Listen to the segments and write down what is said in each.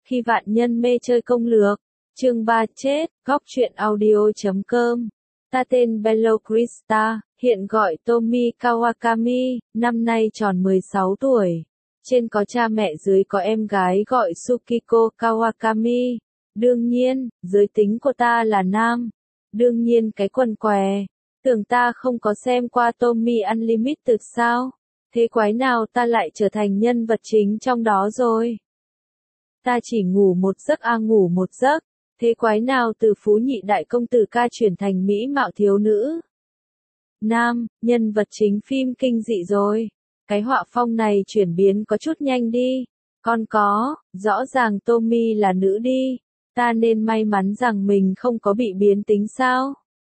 Khi vạn nhân mê chơi công lược, chương 3 chết, góc truyện audio.com. Ta tên Bello Krista, hiện gọi Tomi Kawakami, năm nay tròn 16 tuổi. Trên có cha mẹ, dưới có em gái gọi Tsukiko Kawakami. Đương nhiên, giới tính của ta là nam. Đương nhiên cái quần què. Tưởng ta không có xem qua Tommy Unlimited sao? Thế quái nào ta lại trở thành nhân vật chính trong đó rồi? Ta chỉ ngủ một giấc ngủ một giấc. Thế quái nào từ phú nhị đại công tử ca chuyển thành mỹ mạo thiếu nữ? Nam, nhân vật chính phim kinh dị rồi. Cái họa phong này chuyển biến có chút nhanh đi. Rõ ràng Tommy là nữ đi. Ta nên may mắn rằng mình không có bị biến tính sao?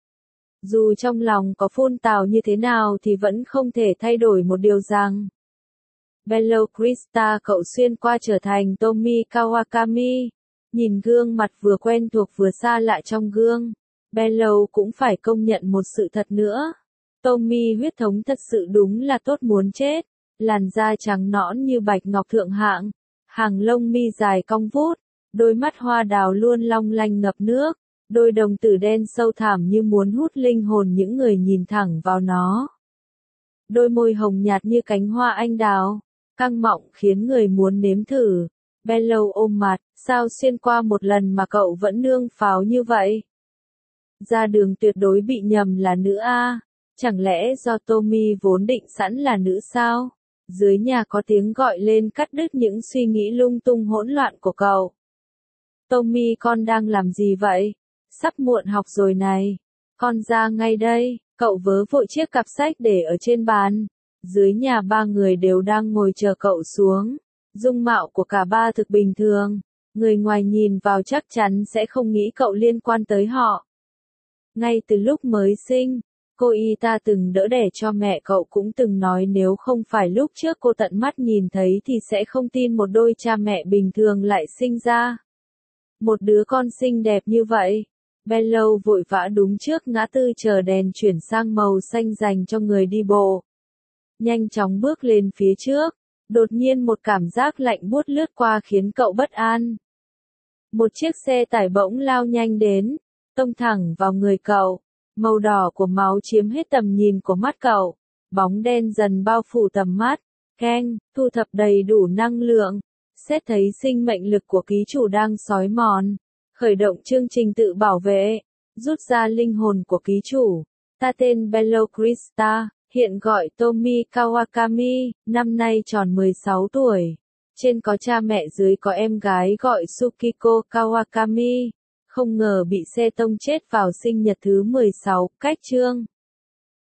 Dù trong lòng có phun tào như thế nào thì vẫn không thể thay đổi một điều rằng Bello Krista cậu xuyên qua trở thành Tomi Kawakami. Nhìn gương mặt vừa quen thuộc vừa xa lạ trong gương, Bello cũng phải công nhận một sự thật nữa. Tommy huyết thống thật sự đúng là tốt muốn chết. Làn da trắng nõn như bạch ngọc thượng hạng, hàng lông mi dài cong vút, đôi mắt hoa đào luôn long lanh ngập nước, đôi đồng tử đen sâu thẳm như muốn hút linh hồn những người nhìn thẳng vào nó. Đôi môi hồng nhạt như cánh hoa anh đào, căng mọng khiến người muốn nếm thử. Bello ôm mặt, sao xuyên qua một lần mà cậu vẫn nương pháo như vậy? Ra đường tuyệt đối bị nhầm là nữ a. Chẳng lẽ do Tommy vốn định sẵn là nữ sao? Dưới nhà có tiếng gọi lên cắt đứt những suy nghĩ lung tung hỗn loạn của cậu. Tommy, con đang làm gì vậy? Sắp muộn học rồi này. Con ra ngay đây. Cậu vớ vội chiếc cặp sách để ở trên bàn. Dưới nhà ba người đều đang ngồi chờ cậu xuống. Dung mạo của cả ba thực bình thường. Người ngoài nhìn vào chắc chắn sẽ không nghĩ cậu liên quan tới họ. Ngay từ lúc mới sinh, cô y ta từng đỡ đẻ cho mẹ cậu cũng từng nói nếu không phải lúc trước cô tận mắt nhìn thấy thì sẽ không tin một đôi cha mẹ bình thường lại sinh ra một đứa con xinh đẹp như vậy. Bello vội vã đúng trước ngã tư chờ đèn chuyển sang màu xanh dành cho người đi bộ. Nhanh chóng bước lên phía trước, đột nhiên một cảm giác lạnh buốt lướt qua khiến cậu bất an. Một chiếc xe tải bỗng lao nhanh đến, tông thẳng vào người cậu. Màu đỏ của máu chiếm hết tầm nhìn của mắt cậu. Bóng đen dần bao phủ tầm mắt. Thu thập đầy đủ năng lượng. Xét thấy sinh mệnh lực của ký chủ đang xói mòn. Khởi động chương trình tự bảo vệ. Rút ra linh hồn của ký chủ. Ta tên Bello Krista, hiện gọi Tomi Kawakami, năm nay tròn 16 tuổi. Trên có cha mẹ, dưới có em gái gọi Tsukiko Kawakami. Không ngờ bị xe tông chết vào sinh nhật thứ 16, cách chương.